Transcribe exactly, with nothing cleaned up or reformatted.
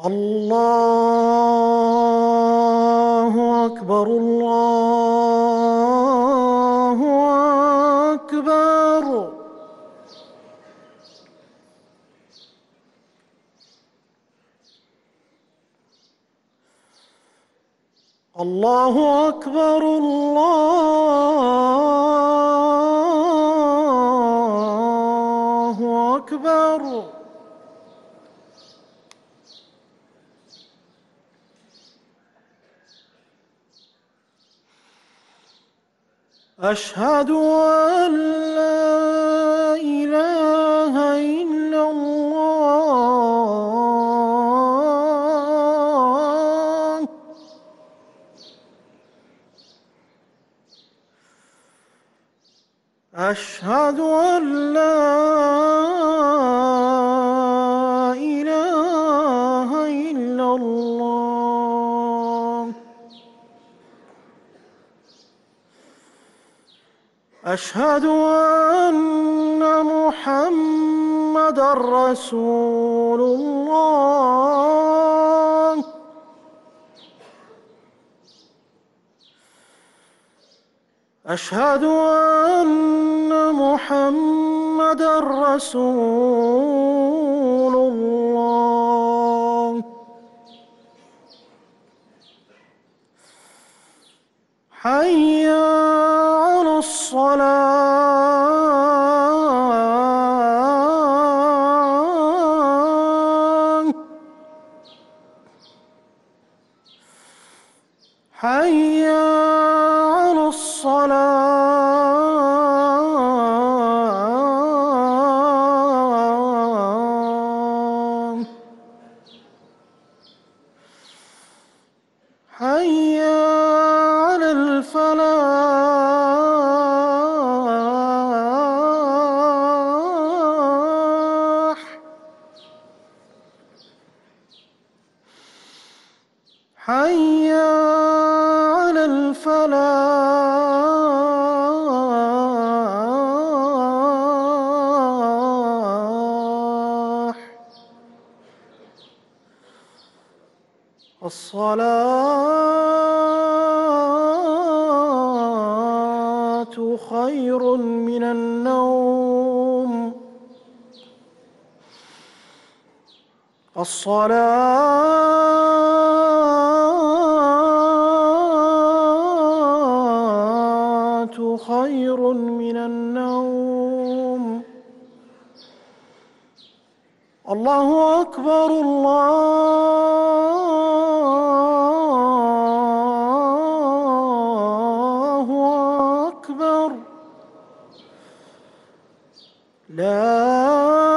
الله أكبر الله أكبر. الله أكبر الله أكبر. أشهد أن لا إله إلا الله. أشهد أن لا إله إلا الله. أشهد أن محمدًا رسول الله. أشهد أن محمدًا رسول الله. حي على الصلاة. حي على الصلاة. حي على الفلاح. حي على الفلاح. الصلاة خير من النوم. الصلاة خير من النوم. الله أكبر الله أكبر. لا